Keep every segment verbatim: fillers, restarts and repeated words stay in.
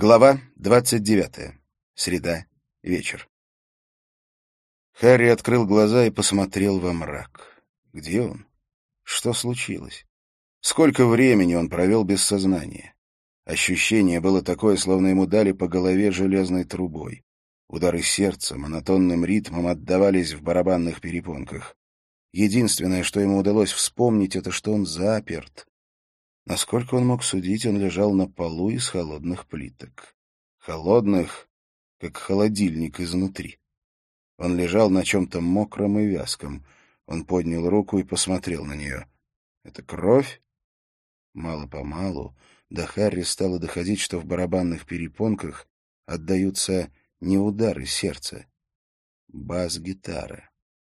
Глава двадцать девятая. Среда. Вечер. Харри открыл глаза и посмотрел во мрак. Где он? Что случилось? Сколько времени он провел без сознания? Ощущение было такое, словно ему дали по голове железной трубой. Удары сердца монотонным ритмом отдавались в барабанных перепонках. Единственное, что ему удалось вспомнить, это что он заперт. Насколько он мог судить, он лежал на полу из холодных плиток. Холодных, как холодильник изнутри. Он лежал на чем-то мокром и вязком. Он поднял руку и посмотрел на нее. Это кровь? Мало-помалу до Харри стало доходить, что в барабанных перепонках отдаются не удары сердца. Бас-гитара.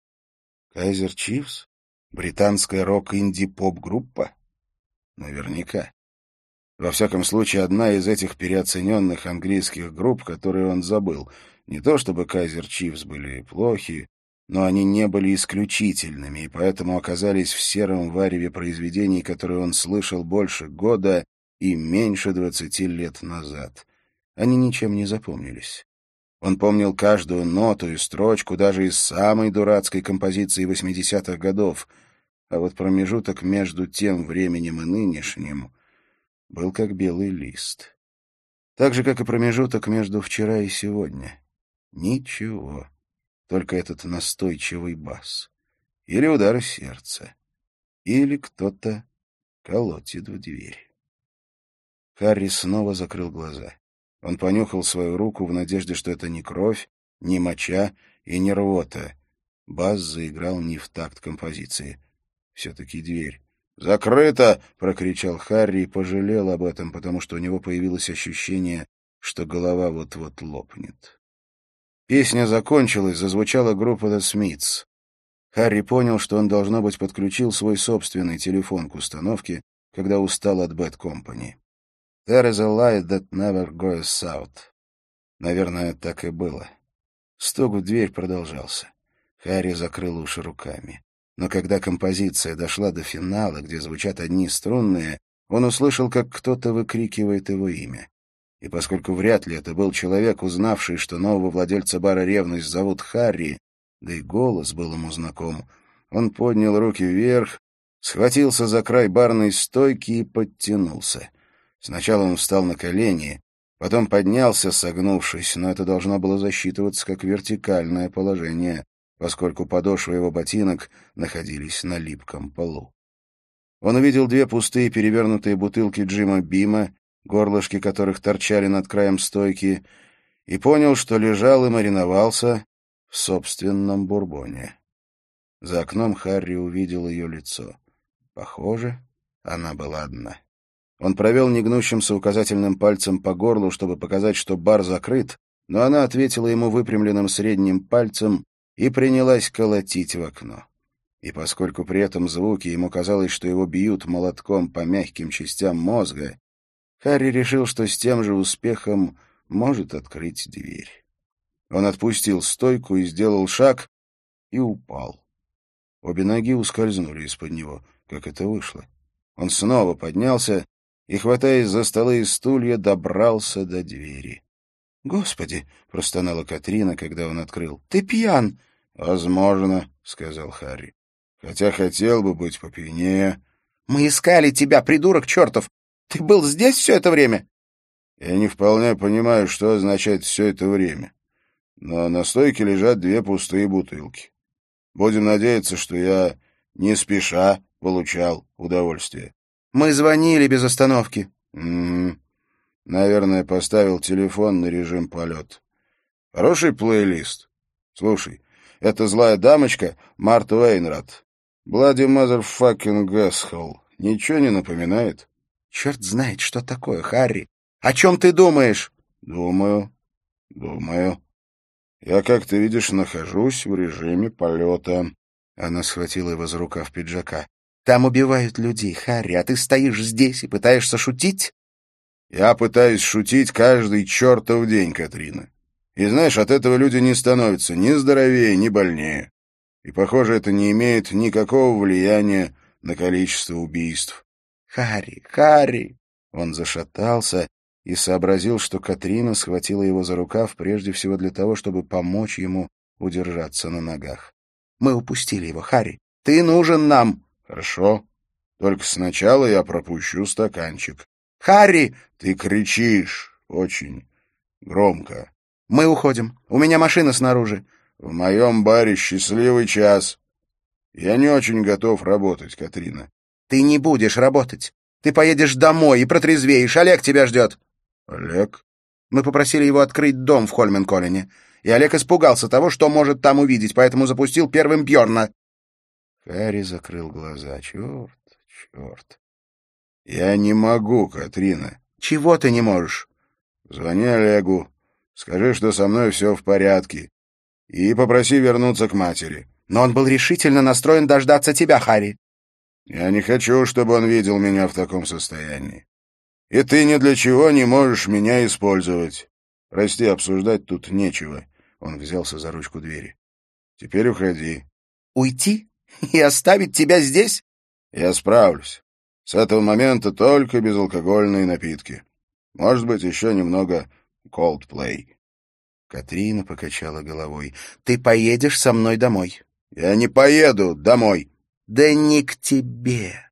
Кайзер Чифс? Британская рок-инди-поп-группа? Наверняка. Во всяком случае, одна из этих переоцененных английских групп, которые он забыл. Не то чтобы Кайзер Чифс были плохи, но они не были исключительными, и поэтому оказались в сером вареве произведений, которые он слышал больше года и меньше двадцати лет назад. Они ничем не запомнились. Он помнил каждую ноту и строчку даже из самой дурацкой композиции восьмидесятых годов, а вот промежуток между тем временем и нынешним был как белый лист. Так же, как и промежуток между вчера и сегодня. Ничего. Только этот настойчивый бас. Или удары сердца. Или кто-то колотит в дверь. Харри снова закрыл глаза. Он понюхал свою руку в надежде, что это не кровь, не моча и не рвота. Бас заиграл не в такт композиции. Все-таки дверь. «Закрыто!» — прокричал Харри и пожалел об этом, потому что у него появилось ощущение, что голова вот-вот лопнет. Песня закончилась, зазвучала группа The Smiths. Харри понял, что он, должно быть, подключил свой собственный телефон к установке, когда устал от Bad Company. «There is a light that never goes out». Наверное, так и было. Стук в дверь продолжался. Харри закрыл уши руками. Но когда композиция дошла до финала, где звучат одни струнные, он услышал, как кто-то выкрикивает его имя. И поскольку вряд ли это был человек, узнавший, что нового владельца бара «Ревность» зовут Харри, да и голос был ему знаком, он поднял руки вверх, схватился за край барной стойки и подтянулся. Сначала он встал на колени, потом поднялся, согнувшись, но это должно было засчитываться как вертикальное положение, поскольку подошвы его ботинок находились на липком полу. Он увидел две пустые перевернутые бутылки Джима Бима, горлышки которых торчали над краем стойки, и понял, что лежал и мариновался в собственном бурбоне. За окном Харри увидел ее лицо. Похоже, она была одна. Он провел негнущимся указательным пальцем по горлу, чтобы показать, что бар закрыт, но она ответила ему выпрямленным средним пальцем и принялась колотить в окно. И поскольку при этом звуке ему казалось, что его бьют молотком по мягким частям мозга, Харри решил, что с тем же успехом может открыть дверь. Он отпустил стойку и сделал шаг, и упал. Обе ноги ускользнули из-под него, как это вышло. Он снова поднялся и, хватаясь за столы и стулья, добрался до двери. «Господи!» — простонала Катрина, когда он открыл. «Ты пьян!» «Возможно», — сказал Харри. «Хотя хотел бы быть попьянее». «Мы искали тебя, придурок чертов! Ты был здесь все это время?» «Я не вполне понимаю, что означает все это время. Но на стойке лежат две пустые бутылки. Будем надеяться, что я не спеша получал удовольствие». «Мы звонили без остановки». «Угу. Наверное, поставил телефон на режим полет. Хороший плейлист. Слушай, эта злая дамочка Марта Уэйнрат. Bloody motherfucking asshole. Ничего не напоминает?» «Черт знает, что такое, Харри. О чем ты думаешь?» «Думаю, думаю. Я, как ты видишь, нахожусь в режиме полета». Она схватила его за рукав пиджака. «Там убивают людей, Харри, а ты стоишь здесь и пытаешься шутить?» «Я пытаюсь шутить каждый чертов день, Катрина. И знаешь, от этого люди не становятся ни здоровее, ни больнее. И, похоже, это не имеет никакого влияния на количество убийств». «Харри, Харри!» Он зашатался и сообразил, что Катрина схватила его за рукав прежде всего для того, чтобы помочь ему удержаться на ногах. «Мы упустили его, Харри. Ты нужен нам!» «Хорошо. Только сначала я пропущу стаканчик». «Харри!» «Ты кричишь очень громко». «Мы уходим. У меня машина снаружи». «В моем баре счастливый час. Я не очень готов работать, Катрина». «Ты не будешь работать. Ты поедешь домой и протрезвеешь. Олег тебя ждет». «Олег?» Мы попросили его открыть дом в Хольменколлине, и Олег испугался того, что может там увидеть, поэтому запустил первым Бьорна. Харри закрыл глаза. Черт, черт. «Я не могу, Катрина». «Чего ты не можешь?» «Звони Олегу. Скажи, что со мной все в порядке. И попроси вернуться к матери». «Но он был решительно настроен дождаться тебя, Харри». «Я не хочу, чтобы он видел меня в таком состоянии. И ты ни для чего не можешь меня использовать. Прости, обсуждать тут нечего». Он взялся за ручку двери. «Теперь уходи». «Уйти? И оставить тебя здесь?» «Я справлюсь. С этого момента только безалкогольные напитки. Может быть, еще немного Coldplay». Катрина покачала головой. «Ты поедешь со мной домой». «Я не поеду домой». «Да не к тебе.